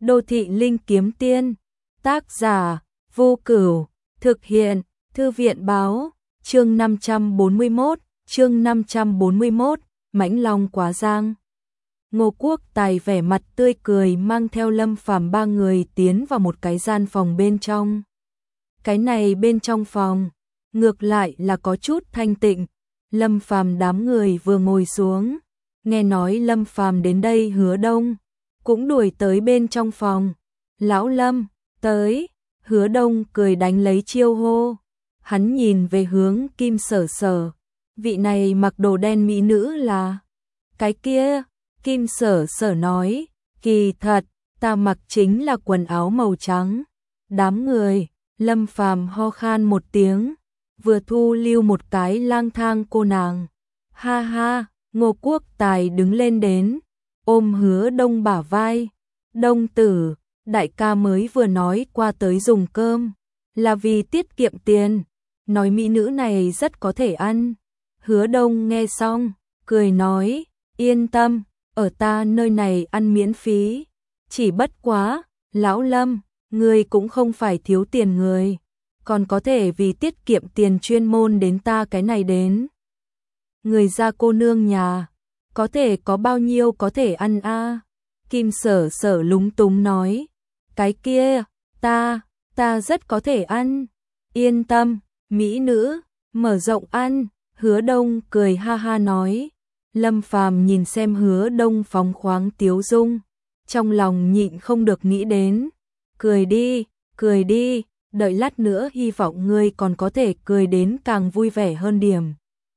Đô thị linh kiếm tiên, tác giả Vô Cửu, thực hiện Thư viện báo, chương 541, Mãnh Long Quá Giang. Ngô Quốc Tài vẻ mặt tươi cười mang theo Lâm Phàm ba người tiến vào một cái gian phòng bên trong. Cái này bên trong phòng, ngược lại là có chút thanh tịnh. Lâm Phàm đám người vừa ngồi xuống, nghe nói Lâm Phàm đến đây, Hứa Đông cũng đuổi tới bên trong phòng. Lão Lâm, tới. Hứa Đông cười đánh lấy chiêu hô. Hắn nhìn về hướng Kim Sở Sở. Vị này mặc đồ đen mỹ nữ là cái kia. Kim Sở Sở nói, kỳ thật, ta mặc chính là quần áo màu trắng. Đám người, Lâm Phàm ho khan một tiếng, vừa thu lưu một cái lang thang cô nàng. Ha ha, Ngô Quốc Tài đứng lên đến, ôm Hứa Đông bả vai. Đông tử, đại ca mới vừa nói qua tới dùng cơm, là vì tiết kiệm tiền, nói mỹ nữ này rất có thể ăn. Hứa Đông nghe xong, cười nói, yên tâm, ở ta nơi này ăn miễn phí. Chỉ bất quá, Lão Lâm, người cũng không phải thiếu tiền người, còn có thể vì tiết kiệm tiền chuyên môn đến ta cái này đến. Người ra cô nương nhà, có thể có bao nhiêu có thể ăn a? Kim Sở Sở lúng túng nói, cái kia, ta rất có thể ăn. Yên tâm, mỹ nữ, mở rộng ăn. Hứa Đông cười ha ha nói. Lâm Phàm nhìn xem Hứa Đông phóng khoáng tiếu dung, trong lòng nhịn không được nghĩ đến, cười đi, đợi lát nữa hy vọng ngươi còn có thể cười đến càng vui vẻ hơn điểm.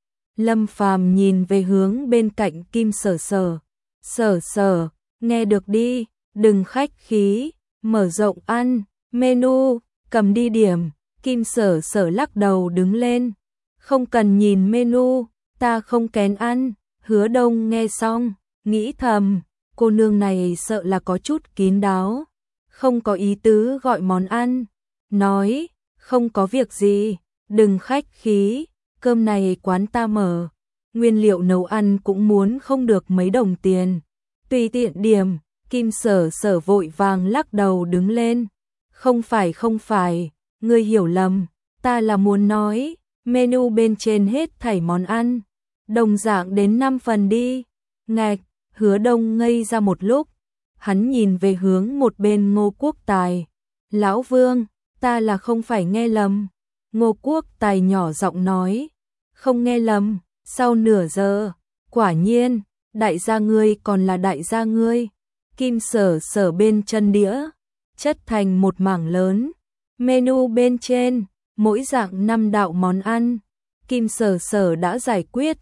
Lâm Phàm nhìn về hướng bên cạnh Kim Sở Sở. Sở Sở, nghe được đi, đừng khách khí, mở rộng ăn, menu, cầm đi điểm. Kim Sở Sở lắc đầu đứng lên, không cần nhìn menu, ta không kén ăn. Hứa Đông nghe xong, nghĩ thầm, cô nương này sợ là có chút kín đáo, không có ý tứ gọi món ăn. Nói, không có việc gì, đừng khách khí, cơm này quán ta mở, nguyên liệu nấu ăn cũng muốn không được mấy đồng tiền, tùy tiện điểm. Kim Sở Sở vội vàng lắc đầu đứng lên, không phải, ngươi hiểu lầm, ta là muốn nói, menu bên trên hết thảy món ăn, đồng dạng đến 5 phần đi. Ngạch, Hứa Đông ngây ra một lúc, hắn nhìn về hướng một bên Ngô Quốc Tài. Lão Vương, ta là không phải nghe lầm. Ngô Quốc Tài nhỏ giọng nói, không nghe lầm. Sau nửa giờ, quả nhiên, đại gia ngươi còn là đại gia ngươi. Kim Sở Sở bên chân đĩa, chất thành một mảng lớn. Menu bên trên, mỗi dạng 5 đạo món ăn. Kim Sở Sở đã giải quyết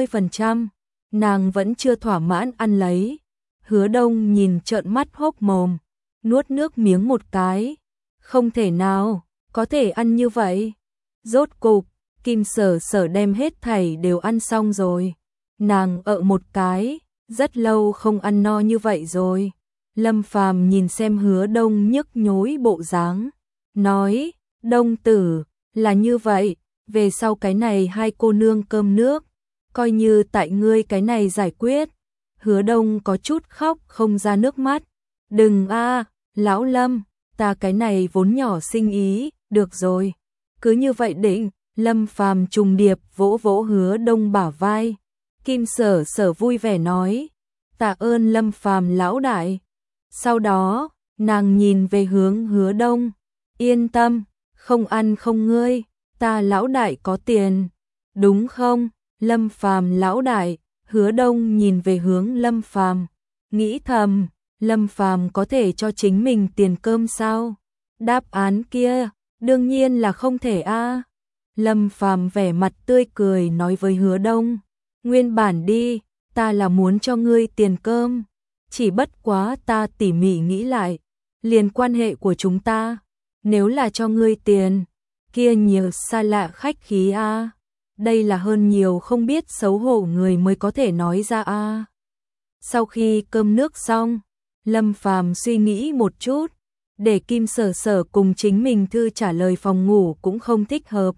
80%, nàng vẫn chưa thỏa mãn ăn lấy. Hứa Đông nhìn trợn mắt hốc mồm, nuốt nước miếng một cái. Không thể nào, có thể ăn như vậy. Rốt cục, Kim Sở Sở đem hết thảy đều ăn xong rồi. Nàng một cái, rất lâu không ăn no như vậy rồi. Lâm Phàm nhìn xem Hứa Đông nhức nhối bộ dáng, nói, Đông tử, là như vậy, về sau cái này hai cô nương cơm nước, coi như tại ngươi cái này giải quyết. Hứa Đông có chút khóc không ra nước mắt. Đừng a, Lão Lâm, ta cái này vốn nhỏ sinh ý, được rồi. Cứ như vậy định. Lâm Phàm trùng điệp vỗ vỗ Hứa Đông bả vai. Kim Sở Sở vui vẻ nói, tạ ơn Lâm Phàm lão đại. Sau đó, nàng nhìn về hướng Hứa Đông, yên tâm, không ăn không ngươi, ta lão đại có tiền, đúng không? Lâm Phàm lão đại. Hứa Đông nhìn về hướng Lâm Phàm, nghĩ thầm, Lâm Phàm có thể cho chính mình tiền cơm sao? Đáp án kia, đương nhiên là không thể a. Lâm Phàm vẻ mặt tươi cười nói với Hứa Đông, nguyên bản đi, ta là muốn cho ngươi tiền cơm, chỉ bất quá ta tỉ mỉ nghĩ lại, liền quan hệ của chúng ta, nếu là cho ngươi tiền, kia nhiều xa lạ khách khí a. Đây là hơn nhiều không biết xấu hổ người mới có thể nói ra a. Sau khi cơm nước xong, Lâm Phàm suy nghĩ một chút, để Kim Sở Sở cùng chính mình thư trả lời phòng ngủ cũng không thích hợp.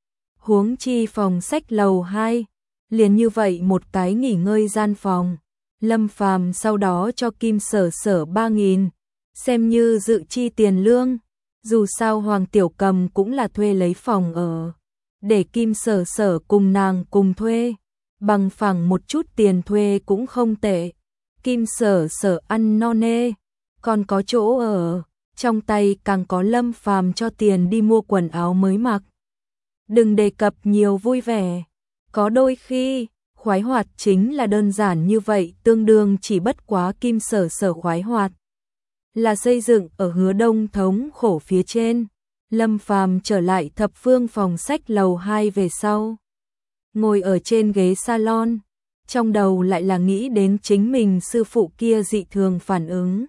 Huống chi phòng sách lầu 2, liền như vậy một cái nghỉ ngơi gian phòng. Lâm Phàm sau đó cho Kim Sở Sở 3.000, xem như dự chi tiền lương. Dù sao Hoàng Tiểu Cầm cũng là thuê lấy phòng ở, để Kim Sở Sở cùng nàng cùng thuê, bằng phẳng một chút tiền thuê cũng không tệ. Kim Sở Sở ăn no nê, còn có chỗ ở, trong tay càng có Lâm Phàm cho tiền đi mua quần áo mới mặc. Đừng đề cập nhiều vui vẻ, có đôi khi khoái hoạt chính là đơn giản như vậy, tương đương chỉ bất quá Kim Sở Sở khoái hoạt là xây dựng ở Hứa Đông thống khổ phía trên. Lâm Phàm trở lại thập phương phòng sách lầu 2 về sau, ngồi ở trên ghế salon, trong đầu lại là nghĩ đến chính mình sư phụ kia dị thường phản ứng.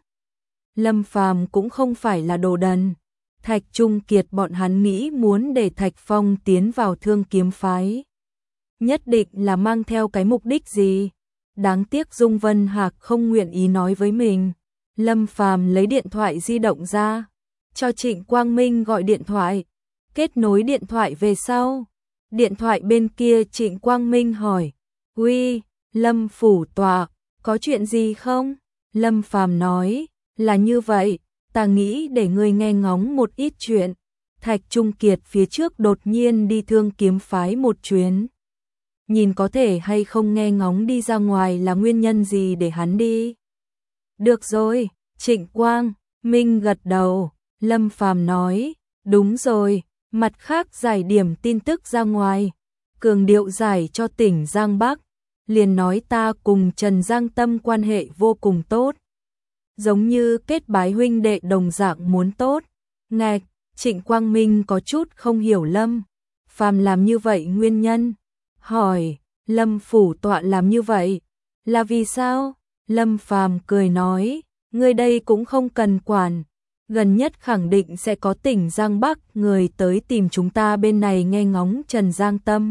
Lâm Phàm cũng không phải là đồ đần, Thạch Trung Kiệt bọn hắn nghĩ muốn để Thạch Phong tiến vào Thương Kiếm phái, nhất định là mang theo cái mục đích gì. Đáng tiếc Dung Vân Hạc không nguyện ý nói với mình. Lâm Phàm lấy điện thoại di động ra, cho Trịnh Quang Minh gọi điện thoại. Kết nối điện thoại về sau, điện thoại bên kia Trịnh Quang Minh hỏi: "Uy, Lâm phủ tọa, có chuyện gì không?" Lâm Phàm nói: "Là như vậy, ta nghĩ để ngươi nghe ngóng một ít chuyện. Thạch Trung Kiệt phía trước đột nhiên đi Thương Kiếm phái một chuyến. Nhìn có thể hay không nghe ngóng đi ra ngoài là nguyên nhân gì để hắn đi?" "Được rồi." Trịnh Quang Minh gật đầu. Lâm Phàm nói: "Đúng rồi, mặt khác giải điểm tin tức ra ngoài, cường điệu giải cho tỉnh Giang Bắc, liền nói ta cùng Trần Giang Tâm quan hệ vô cùng tốt, giống như kết bái huynh đệ đồng dạng muốn tốt." Ngạch, Trịnh Quang Minh có chút không hiểu Lâm Phàm làm như vậy nguyên nhân, hỏi: "Lâm phủ tọa làm như vậy là vì sao?" Lâm Phàm cười nói: "Ngươi đây cũng không cần quản, gần nhất khẳng định sẽ có tỉnh Giang Bắc người tới tìm chúng ta bên này nghe ngóng Trần Giang Tâm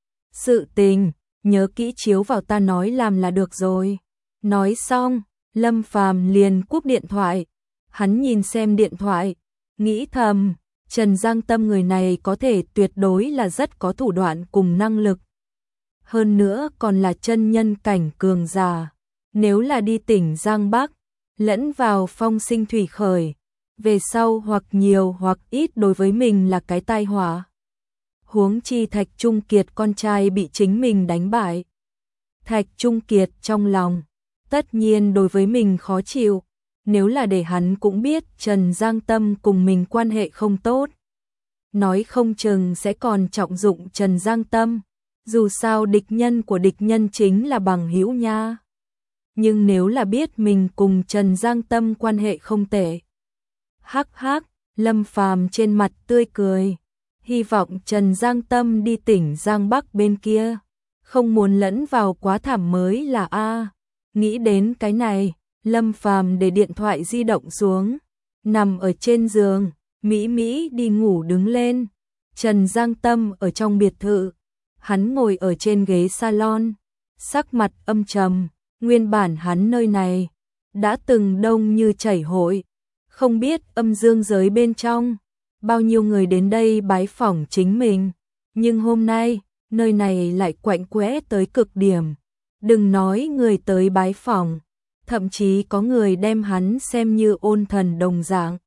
sự tình, nhớ kỹ chiếu vào ta nói làm là được rồi." Nói xong, Lâm Phàm liền cúp điện thoại. Hắn nhìn xem điện thoại, nghĩ thầm, Trần Giang Tâm người này có thể tuyệt đối là rất có thủ đoạn cùng năng lực. Hơn nữa còn là chân nhân cảnh cường giả. Nếu là đi tỉnh Giang Bắc, lẫn vào phong sinh thủy khởi, về sau hoặc nhiều hoặc ít đối với mình là cái tai họa. Huống chi Thạch Trung Kiệt con trai bị chính mình đánh bại. Thạch Trung Kiệt trong lòng, tất nhiên đối với mình khó chịu, nếu là để hắn cũng biết Trần Giang Tâm cùng mình quan hệ không tốt, nói không chừng sẽ còn trọng dụng Trần Giang Tâm, dù sao địch nhân của địch nhân chính là bằng hữu nha. Nhưng nếu là biết mình cùng Trần Giang Tâm quan hệ không tệ, hắc hắc, Lâm Phàm trên mặt tươi cười, hy vọng Trần Giang Tâm đi tỉnh Giang Bắc bên kia, không muốn lẫn vào quá thảm mới là a. Nghĩ đến cái này, Lâm Phàm để điện thoại di động xuống, nằm ở trên giường, mỹ mỹ đi ngủ đứng lên. Trần Giang Tâm ở trong biệt thự, hắn ngồi ở trên ghế salon, sắc mặt âm trầm, nguyên bản hắn nơi này đã từng đông như chảy hội, không biết âm dương giới bên trong bao nhiêu người đến đây bái phỏng chính mình, nhưng hôm nay, nơi này lại quạnh quẽ tới cực điểm. Đừng nói người tới bái phỏng, thậm chí có người đem hắn xem như ôn thần đồng dạng,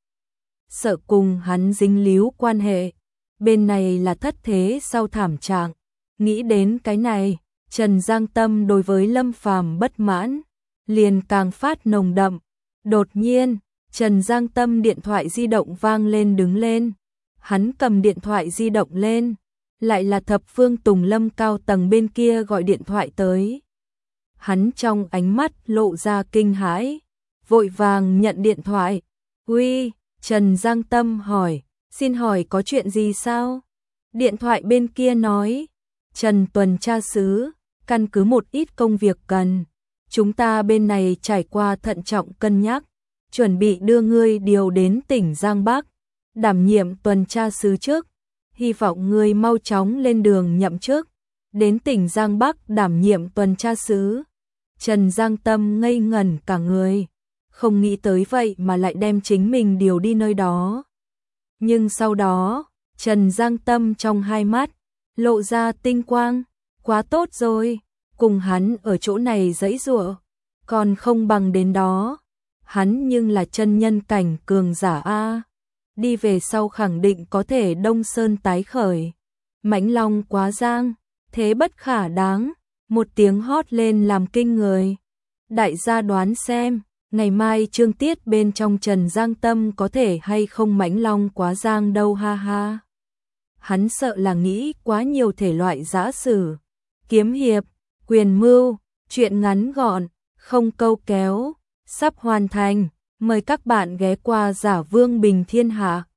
sợ cùng hắn dính líu quan hệ. Bên này là thất thế sau thảm trạng. Nghĩ đến cái này, Trần Giang Tâm đối với Lâm Phàm bất mãn liền càng phát nồng đậm. Đột nhiên, Trần Giang Tâm điện thoại di động vang lên đứng lên. Hắn cầm điện thoại di động lên, lại là Thập Phương Tùng Lâm cao tầng bên kia gọi điện thoại tới. Hắn trong ánh mắt lộ ra kinh hãi, vội vàng nhận điện thoại. "Uy." Trần Giang Tâm hỏi: "Xin hỏi có chuyện gì sao?" Điện thoại bên kia nói: "Trần tuần tra sứ, căn cứ một ít công việc cần, chúng ta bên này trải qua thận trọng cân nhắc, chuẩn bị đưa ngươi điều đến tỉnh Giang Bắc, đảm nhiệm tuần tra sứ trước, hy vọng ngươi mau chóng lên đường nhậm chức, đến tỉnh Giang Bắc đảm nhiệm tuần tra sứ." Trần Giang Tâm ngây ngẩn cả người, không nghĩ tới vậy mà lại đem chính mình điều đi nơi đó. Nhưng sau đó, Trần Giang Tâm trong hai mắt lộ ra tinh quang, quá tốt rồi, cùng hắn ở chỗ này giãy giụa, còn không bằng đến đó. hắn nhưng là chân nhân cảnh cường giả a, đi về sau khẳng định có thể Đông Sơn tái khởi. Mãnh Long quá giang, thế bất khả đáng, một tiếng hót lên làm kinh người. Đại gia đoán xem, ngày mai chương tiết bên trong Trần Giang Tâm có thể hay không Mãnh Long quá giang đâu ha ha. Hắn sợ là nghĩ quá nhiều thể loại giã sử, kiếm hiệp, quyền mưu, chuyện ngắn gọn, không câu kéo, sắp hoàn thành. Mời các bạn ghé qua Giả Vương Bình Thiên Hạ.